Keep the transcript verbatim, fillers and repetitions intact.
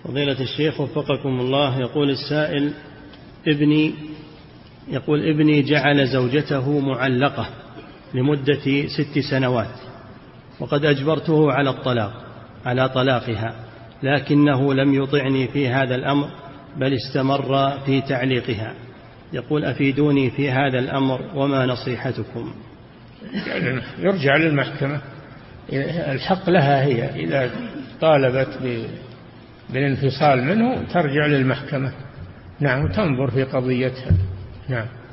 فضيلة الشيخ وفقكم الله، يقول السائل: ابني يقول ابني جعل زوجته معلقة لمدة ست سنوات، وقد أجبرته على الطلاق على طلاقها، لكنه لم يطعني في هذا الأمر بل استمر في تعليقها. يقول: أفيدوني في هذا الأمر وما نصيحتكم؟ يرجع للمحكمة، الحق لها هي، إذا طالبت بالانفصال منه ترجع للمحكمة، نعم، تنظر في قضيتها، نعم.